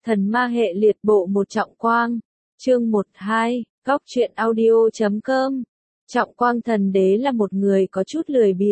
Thần ma hệ liệt bộ một Trọng Quang. Chương 12, Góc truyện audio.com. Trọng Quang thần đế là một người có chút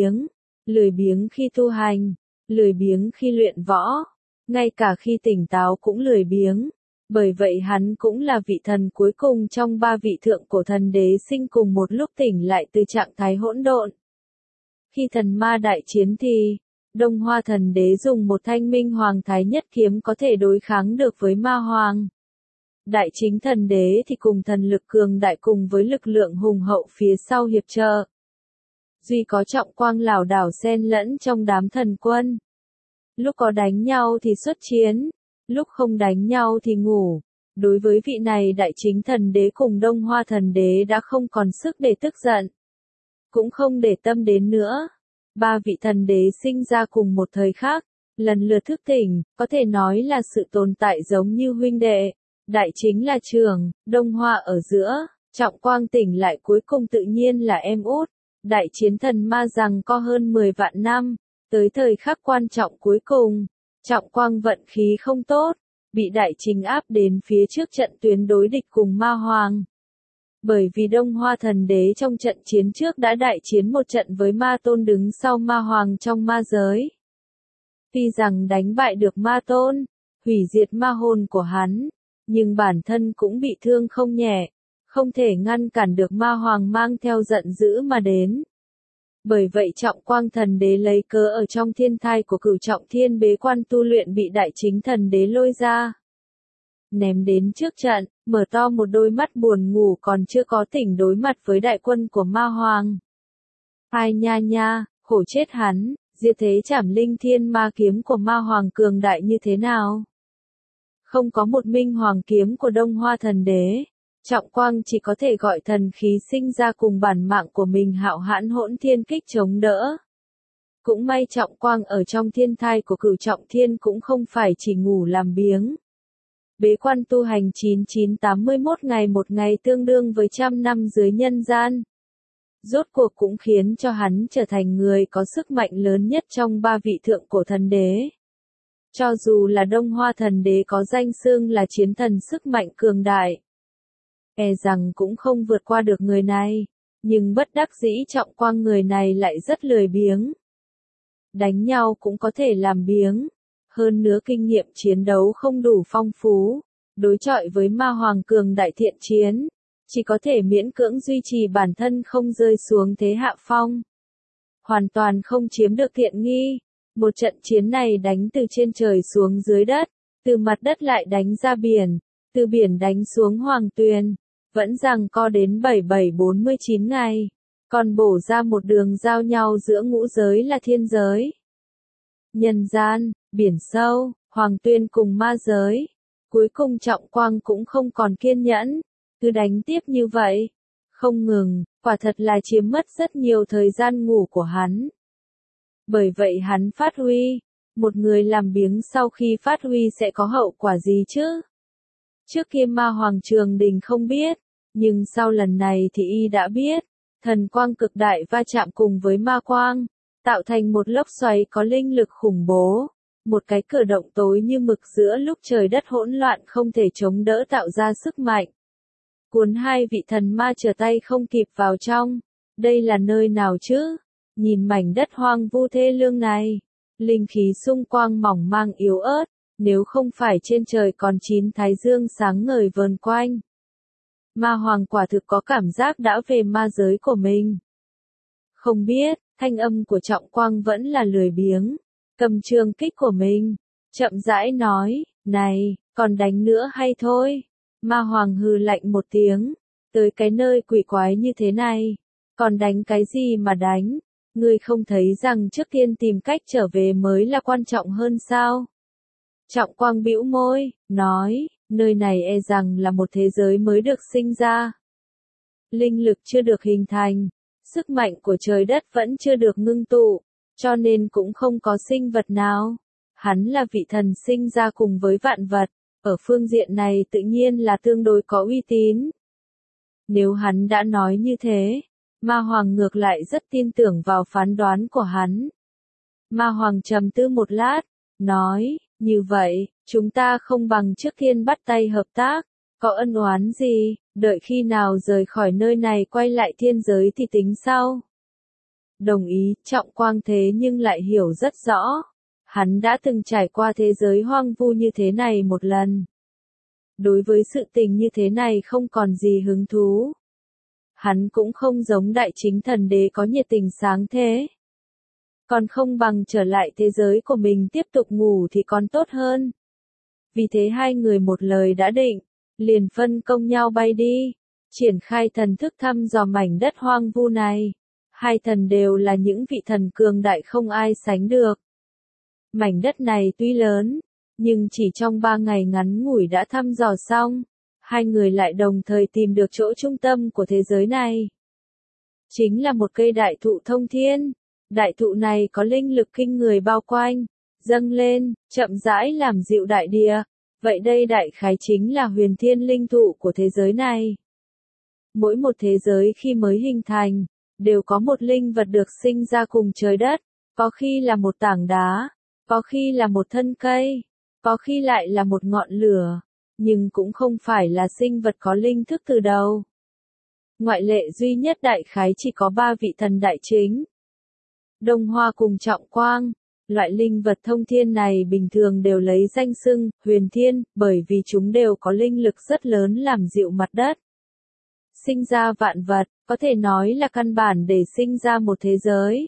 lười biếng khi tu hành, lười biếng khi luyện võ, ngay cả khi tỉnh táo cũng lười biếng. Bởi vậy hắn cũng là vị thần cuối cùng trong ba vị thượng cổ thần đế sinh cùng một lúc tỉnh lại từ trạng thái hỗn độn. Khi thần ma đại chiến thì, Đông Hoa thần đế dùng một thanh minh hoàng thái nhất kiếm có thể đối kháng được với ma hoàng. Đại chính thần đế thì cùng thần lực cường đại cùng với lực lượng hùng hậu phía sau hiệp trợ. Duy có Trọng Quang lảo đảo xen lẫn trong đám thần quân. Lúc có đánh nhau thì xuất chiến, lúc không đánh nhau thì ngủ. Đối với vị này đại chính thần đế cùng Đông Hoa thần đế đã không còn sức để tức giận, cũng không để tâm đến nữa. Ba vị thần đế sinh ra cùng một thời khắc, lần lượt thức tỉnh, có thể nói là sự tồn tại giống như huynh đệ. Đại chính là trưởng, Đông Hoa ở giữa, Trọng Quang tỉnh lại cuối cùng tự nhiên là em út. Đại chiến thần ma rằng có hơn 10 vạn năm, tới thời khắc quan trọng cuối cùng, Trọng Quang vận khí không tốt, bị đại chính áp đến phía trước trận tuyến đối địch cùng ma hoàng. Bởi vì Đông Hoa thần đế trong trận chiến trước đã đại chiến một trận với ma tôn đứng sau ma hoàng trong ma giới. Tuy rằng đánh bại được ma tôn, hủy diệt ma hồn của hắn, nhưng bản thân cũng bị thương không nhẹ, không thể ngăn cản được ma hoàng mang theo giận dữ mà đến. Bởi vậy Trọng Quang thần đế lấy cớ ở trong thiên thai của Cửu Trọng Thiên bế quan tu luyện bị đại chính thần đế lôi ra. Ném đến trước trận, mở to một đôi mắt buồn ngủ còn chưa có tỉnh đối mặt với đại quân của ma hoàng. Ai nha nha, khổ chết hắn, diệt thế trảm linh thiên ma kiếm của ma hoàng cường đại như thế nào? Không có một minh hoàng kiếm của Đông Hoa thần đế, Trọng Quang chỉ có thể gọi thần khí sinh ra cùng bản mạng của mình hạo hãn hỗn thiên kích chống đỡ. Cũng may Trọng Quang ở trong thiên thai của Cửu Trọng Thiên cũng không phải chỉ ngủ làm biếng. Bế quan tu hành 9981 ngày một ngày tương đương với 100 năm dưới nhân gian. Rốt cuộc cũng khiến cho hắn trở thành người có sức mạnh lớn nhất trong ba vị thượng cổ thần đế. Cho dù là Đông Hoa thần đế có danh xưng là chiến thần sức mạnh cường đại, e rằng cũng không vượt qua được người này, nhưng bất đắc dĩ Trọng Quang người này lại rất lười biếng. Đánh nhau cũng có thể làm biếng, hơn nữa kinh nghiệm chiến đấu không đủ phong phú, đối chọi với ma hoàng cường đại thiện chiến, chỉ có thể miễn cưỡng duy trì bản thân không rơi xuống thế hạ phong. Hoàn toàn không chiếm được tiện nghi. Một trận chiến này đánh từ trên trời xuống dưới đất, từ mặt đất lại đánh ra biển, từ biển đánh xuống hoàng tuyền, vẫn giằng co đến 7749 ngày, còn bổ ra một đường giao nhau giữa ngũ giới là thiên giới, nhân gian, biển sâu, hoàng tuyền cùng ma giới. Cuối cùng Trọng Quang cũng không còn kiên nhẫn, cứ đánh tiếp như vậy, không ngừng, quả thật là chiếm mất rất nhiều thời gian ngủ của hắn. Bởi vậy hắn phát huy, một người làm biếng sau khi phát huy sẽ có hậu quả gì chứ? Trước kia ma hoàng Trường Đình không biết, nhưng sau lần này thì y đã biết, thần quang cực đại va chạm cùng với ma quang, tạo thành một lốc xoáy có linh lực khủng bố, một cái cửa động tối như mực giữa lúc trời đất hỗn loạn không thể chống đỡ tạo ra sức mạnh. Cuốn hai vị thần ma trở tay không kịp vào trong, đây là nơi nào chứ? Nhìn mảnh đất hoang vu thê lương này, linh khí xung quanh mỏng manh yếu ớt, nếu không phải trên trời còn 9 thái dương sáng ngời vờn quanh. Ma hoàng quả thực có cảm giác đã về ma giới của mình. Không biết, thanh âm của Trọng Quang vẫn là lười biếng, cầm trường kích của mình, chậm rãi nói, này, còn đánh nữa hay thôi? Ma hoàng hừ lạnh một tiếng, tới cái nơi quỷ quái như thế này, còn đánh cái gì mà đánh? Ngươi không thấy rằng trước tiên tìm cách trở về mới là quan trọng hơn sao? Trọng Quang bĩu môi, nói, nơi này e rằng là một thế giới mới được sinh ra. Linh lực chưa được hình thành, sức mạnh của trời đất vẫn chưa được ngưng tụ, cho nên cũng không có sinh vật nào. Hắn là vị thần sinh ra cùng với vạn vật, ở phương diện này tự nhiên là tương đối có uy tín. Nếu hắn đã nói như thế, Ma Hoàng ngược lại rất tin tưởng vào phán đoán của hắn. Ma Hoàng trầm tư một lát, nói, như vậy, Chúng ta không bằng trước tiên bắt tay hợp tác, có ân oán gì, đợi khi nào rời khỏi nơi này quay lại thiên giới thì tính sau. Đồng ý, Trọng Quang thế nhưng lại hiểu rất rõ. Hắn đã từng trải qua thế giới hoang vu như thế này một lần. Đối với sự tình như thế này không còn gì hứng thú. Hắn cũng không giống đại chính thần đế có nhiệt tình sáng thế. Còn không bằng trở lại thế giới của mình tiếp tục ngủ thì còn tốt hơn. Vì thế hai người một lời đã định, liền phân công nhau bay đi, triển khai thần thức thăm dò mảnh đất hoang vu này. Hai thần đều là những vị thần cường đại không ai sánh được. Mảnh đất này tuy lớn, nhưng chỉ trong 3 ngày ngắn ngủi đã thăm dò xong, hai người lại đồng thời tìm được chỗ trung tâm của thế giới này. Chính là một cây đại thụ thông thiên. Đại thụ này có linh lực kinh người bao quanh, dâng lên, chậm rãi làm dịu đại địa. Vậy đây đại khái chính là huyền thiên linh thụ của thế giới này. Mỗi một thế giới khi mới hình thành, đều có một linh vật được sinh ra cùng trời đất, có khi là một tảng đá, có khi là một thân cây, có khi lại là một ngọn lửa, nhưng cũng không phải là sinh vật có linh thức từ đầu. Ngoại lệ duy nhất đại khái chỉ có 3 vị thần đại chính. Đông Hoa cùng Trọng Quang, loại linh vật thông thiên này bình thường đều lấy danh xưng huyền thiên, bởi vì chúng đều có linh lực rất lớn làm dịu mặt đất. Sinh ra vạn vật, có thể nói là căn bản để sinh ra một thế giới.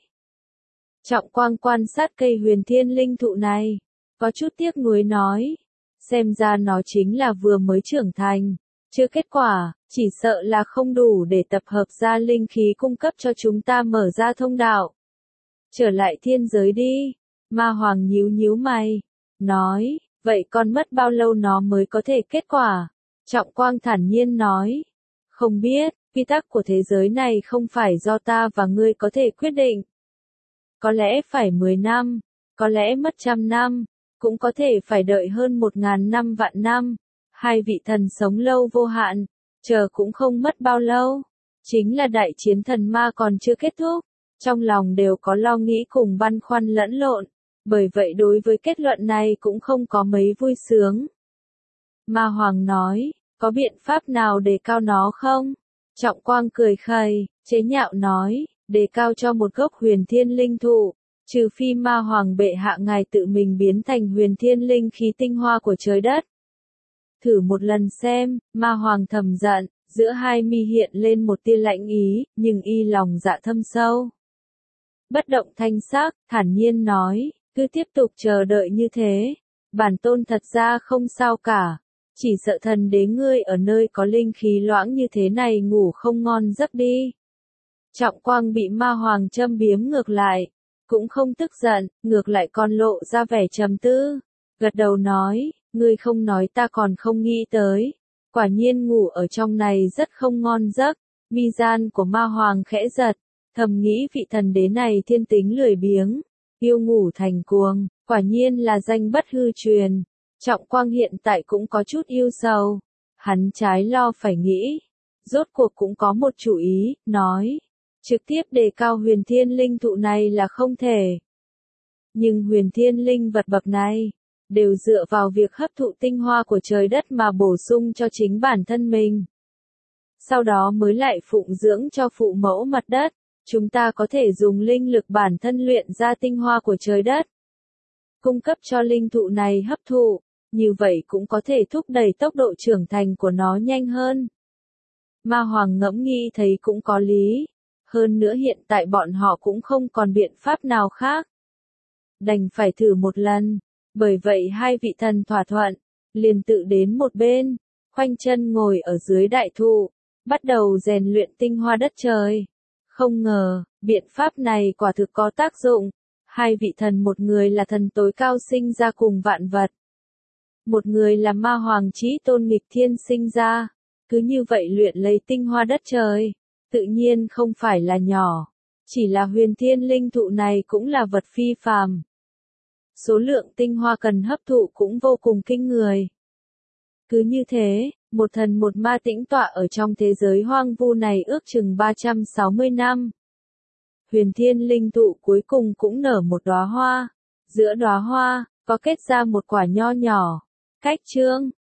Trọng Quang quan sát cây huyền thiên linh thụ này, có chút tiếc nuối nói, xem ra nó chính là vừa mới trưởng thành, chưa kết quả, chỉ sợ là không đủ để tập hợp ra linh khí cung cấp cho chúng ta mở ra thông đạo. Trở lại thiên giới đi, Ma Hoàng nhíu nhíu mày, nói, vậy còn mất bao lâu nó mới có thể kết quả? Trọng Quang thản nhiên nói, không biết, quy tắc của thế giới này không phải do ta và ngươi có thể quyết định. Có lẽ phải 10 năm, có lẽ mất 100 năm, cũng có thể phải đợi hơn 1000 năm vạn năm. Hai vị thần sống lâu vô hạn, chờ cũng không mất bao lâu. Chính là đại chiến thần ma còn chưa kết thúc, trong lòng đều có lo nghĩ cùng băn khoăn lẫn lộn, bởi vậy đối với kết luận này cũng không có mấy vui sướng. Ma Hoàng nói, có biện pháp nào đề cao nó không? Trọng Quang cười khẩy, chế nhạo nói, đề cao cho một gốc huyền thiên linh thụ, trừ phi Ma Hoàng bệ hạ ngài tự mình biến thành huyền thiên linh khí tinh hoa của trời đất. Thử một lần xem, Ma Hoàng thầm giận, giữa hai mi hiện lên một tia lạnh ý, nhưng y lòng dạ thâm sâu. Bất động thanh sắc, thản nhiên nói, cứ tiếp tục chờ đợi như thế. Bản tôn thật ra không sao cả, chỉ sợ thần đế ngươi ở nơi có linh khí loãng như thế này ngủ không ngon giấc đi. Trọng Quang bị Ma Hoàng châm biếm ngược lại, cũng không tức giận, ngược lại còn lộ ra vẻ trầm tư, gật đầu nói, ngươi không nói ta còn không nghĩ tới, quả nhiên ngủ ở trong này rất không ngon giấc. Mi gian của Ma Hoàng khẽ giật, thầm nghĩ vị thần đế này thiên tính lười biếng, yêu ngủ thành cuồng, quả nhiên là danh bất hư truyền. Trọng Quang hiện tại cũng có chút yêu sầu, hắn trái lo phải nghĩ, rốt cuộc cũng có một chủ ý, nói, trực tiếp đề cao huyền thiên linh thụ này là không thể. Nhưng huyền thiên linh vật bậc này, đều dựa vào việc hấp thụ tinh hoa của trời đất mà bổ sung cho chính bản thân mình. Sau đó mới lại phụng dưỡng cho phụ mẫu mặt đất, chúng ta có thể dùng linh lực bản thân luyện ra tinh hoa của trời đất. Cung cấp cho linh thụ này hấp thụ, như vậy cũng có thể thúc đẩy tốc độ trưởng thành của nó nhanh hơn. Ma Hoàng ngẫm nghĩ thấy cũng có lý, hơn nữa hiện tại bọn họ cũng không còn biện pháp nào khác. Đành phải thử một lần, bởi vậy hai vị thần thỏa thuận, liền tự đến một bên, khoanh chân ngồi ở dưới đại thụ, bắt đầu rèn luyện tinh hoa đất trời. Không ngờ, biện pháp này quả thực có tác dụng. Hai vị thần, một người là thần tối cao sinh ra cùng vạn vật, một người là Ma Hoàng chí tôn nghịch thiên sinh ra, cứ như vậy luyện lấy tinh hoa đất trời, tự nhiên không phải là nhỏ, chỉ là huyền thiên linh thụ này cũng là vật phi phàm. Số lượng tinh hoa cần hấp thụ cũng vô cùng kinh người. Cứ như thế, một thần một ma tĩnh tọa ở trong thế giới hoang vu này ước chừng 360 năm. Huyền thiên linh thụ cuối cùng cũng nở một đóa hoa, giữa đóa hoa, có kết ra một quả nho nhỏ, Cách chương